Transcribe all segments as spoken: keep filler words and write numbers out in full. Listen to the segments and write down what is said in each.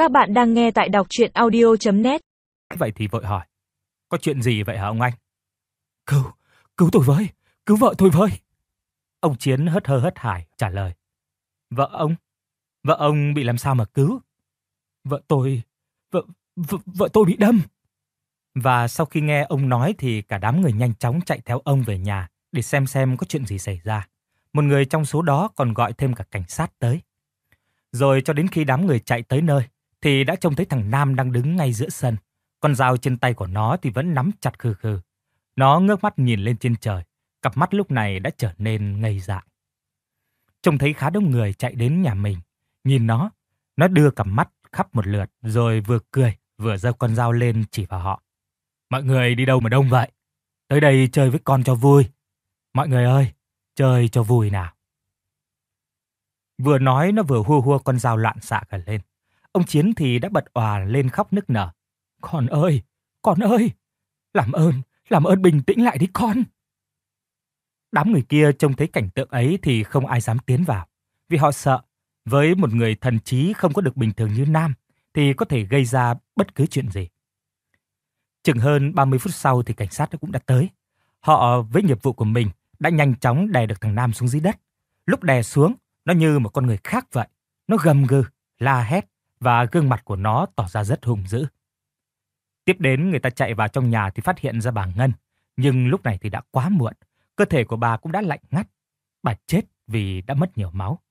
Các bạn đang nghe tại đọc truyện audio chấm net. Vậy thì vội hỏi, có chuyện gì vậy hả ông anh? Cứu, cứu tôi với, cứu vợ tôi với. Ông Chiến hớt hơ hớt hải trả lời. Vợ ông? Vợ ông bị làm sao mà cứu? Vợ tôi, vợ, vợ, vợ tôi bị đâm. Và sau khi nghe ông nói thì cả đám người nhanh chóng chạy theo ông về nhà để xem xem có chuyện gì xảy ra. Một người trong số đó còn gọi thêm cả cảnh sát tới. Rồi cho đến khi đám người chạy tới nơi thì đã trông thấy thằng Nam đang đứng ngay giữa sân. Con dao trên tay của nó thì vẫn nắm chặt khư khư. Nó ngước mắt nhìn lên trên trời, cặp mắt lúc này đã trở nên ngây dại. Trông thấy khá đông người chạy đến nhà mình. Nhìn nó, nó đưa cặp mắt khắp một lượt rồi vừa cười vừa giơ con dao lên chỉ vào họ. Mọi người đi đâu mà đông vậy? Tới đây chơi với con cho vui. Mọi người ơi, chơi cho vui nào. Vừa nói nó vừa hua hua con dao loạn xạ cả lên. Ông Chiến thì đã bật òa lên khóc nức nở. Con ơi, con ơi, làm ơn, làm ơn bình tĩnh lại đi con. Đám người kia trông thấy cảnh tượng ấy thì không ai dám tiến vào. Vì họ sợ, với một người thần trí không có được bình thường như Nam thì có thể gây ra bất cứ chuyện gì. Chừng hơn ba mươi phút sau thì cảnh sát cũng đã tới. Họ với nghiệp vụ của mình đã nhanh chóng đè được thằng Nam xuống dưới đất. Lúc đè xuống, nó như một con người khác vậy. Nó gầm gừ, la hét và gương mặt của nó tỏ ra rất hung dữ. Tiếp đến người ta chạy vào trong nhà thì phát hiện ra bà Ngân. Nhưng lúc này thì đã quá muộn. Cơ thể của bà cũng đã lạnh ngắt. Bà chết vì đã mất nhiều máu.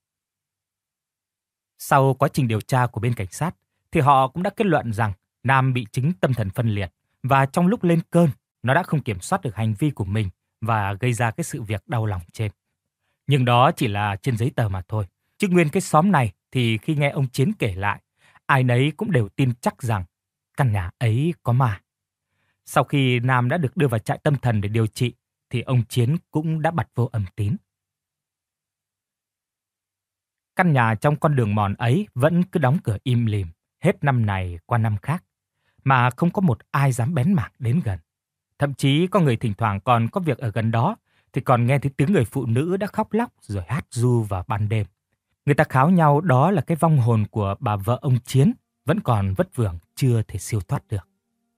Sau quá trình điều tra của bên cảnh sát thì họ cũng đã kết luận rằng Nam bị chứng tâm thần phân liệt. Và trong lúc lên cơn, nó đã không kiểm soát được hành vi của mình và gây ra cái sự việc đau lòng trên. Nhưng đó chỉ là trên giấy tờ mà thôi. Chứ nguyên cái xóm này thì khi nghe ông Chiến kể lại, ai nấy cũng đều tin chắc rằng căn nhà ấy có ma. Sau khi Nam đã được đưa vào trại tâm thần để điều trị, thì ông Chiến cũng đã bặt vô âm tín. Căn nhà trong con đường mòn ấy vẫn cứ đóng cửa im lìm, hết năm này qua năm khác, mà không có một ai dám bén mảng đến gần. Thậm chí có người thỉnh thoảng còn có việc ở gần đó, thì còn nghe thấy tiếng người phụ nữ đã khóc lóc rồi hát ru vào ban đêm. Người ta kháo nhau đó là cái vong hồn của bà vợ ông Chiến vẫn còn vất vưởng chưa thể siêu thoát được.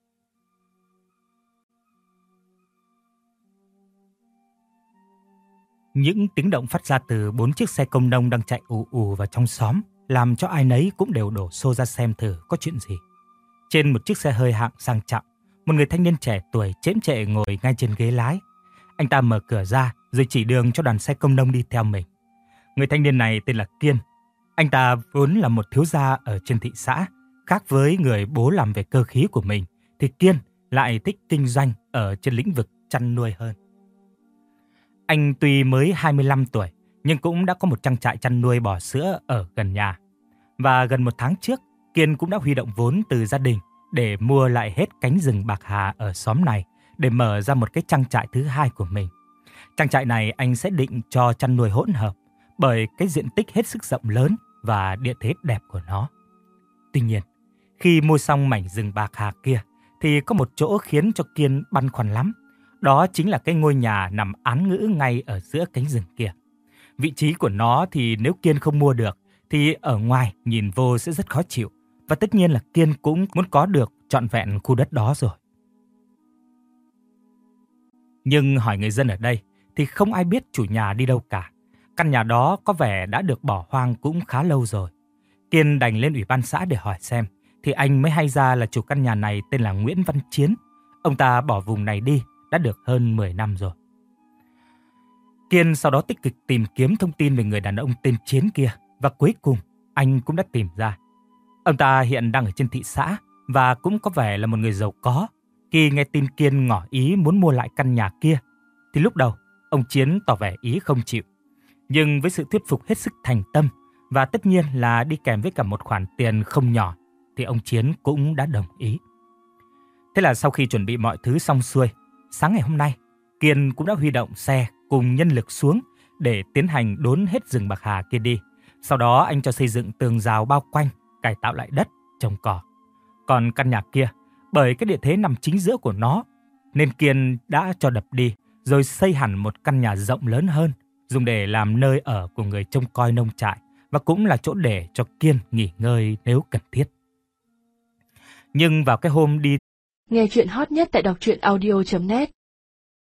Những tiếng động phát ra từ bốn chiếc xe công nông đang chạy ù ù vào trong xóm làm cho ai nấy cũng đều đổ xô ra xem thử có chuyện gì. Trên một chiếc xe hơi hạng sang trọng, một người thanh niên trẻ tuổi chễm chệ ngồi ngay trên ghế lái. Anh ta mở cửa ra rồi chỉ đường cho đoàn xe công nông đi theo mình. Người thanh niên này tên là Kiên. Anh ta vốn là một thiếu gia ở trên thị xã. Khác với người bố làm về cơ khí của mình, thì Kiên lại thích kinh doanh ở trên lĩnh vực chăn nuôi hơn. Anh tuy mới hai mươi lăm tuổi, nhưng cũng đã có một trang trại chăn nuôi bò sữa ở gần nhà. Và gần một tháng trước, Kiên cũng đã huy động vốn từ gia đình để mua lại hết cánh rừng bạc hà ở xóm này để mở ra một cái trang trại thứ hai của mình. Trang trại này anh sẽ định cho chăn nuôi hỗn hợp bởi cái diện tích hết sức rộng lớn và địa thế đẹp của nó. Tuy nhiên, khi mua xong mảnh rừng bạc hà kia thì có một chỗ khiến cho Kiên băn khoăn lắm. Đó chính là cái ngôi nhà nằm án ngữ ngay ở giữa cánh rừng kia. Vị trí của nó thì nếu Kiên không mua được thì ở ngoài nhìn vô sẽ rất khó chịu. Và tất nhiên là Kiên cũng muốn có được trọn vẹn khu đất đó rồi. Nhưng hỏi người dân ở đây thì không ai biết chủ nhà đi đâu cả. Căn nhà đó có vẻ đã được bỏ hoang cũng khá lâu rồi. Kiên đành lên ủy ban xã để hỏi xem, thì anh mới hay ra là chủ căn nhà này tên là Nguyễn Văn Chiến. Ông ta bỏ vùng này đi đã được hơn mười năm rồi. Kiên sau đó tích cực tìm kiếm thông tin về người đàn ông tên Chiến kia, và cuối cùng anh cũng đã tìm ra. Ông ta hiện đang ở trên thị xã và cũng có vẻ là một người giàu có. Khi nghe tin Kiên ngỏ ý muốn mua lại căn nhà kia, thì lúc đầu ông Chiến tỏ vẻ ý không chịu. Nhưng với sự thuyết phục hết sức thành tâm và tất nhiên là đi kèm với cả một khoản tiền không nhỏ, thì ông Chiến cũng đã đồng ý. Thế là sau khi chuẩn bị mọi thứ xong xuôi, sáng ngày hôm nay, Kiên cũng đã huy động xe cùng nhân lực xuống để tiến hành đốn hết rừng bạc hà kia đi. Sau đó anh cho xây dựng tường rào bao quanh, cải tạo lại đất, trồng cỏ. Còn căn nhà kia, bởi cái địa thế nằm chính giữa của nó, nên Kiên đã cho đập đi, rồi xây hẳn một căn nhà rộng lớn hơn, dùng để làm nơi ở của người trông coi nông trại và cũng là chỗ để cho Kiên nghỉ ngơi nếu cần thiết. Nhưng vào cái hôm đi Nghe chuyện hot nhất tại đọc truyện audio chấm net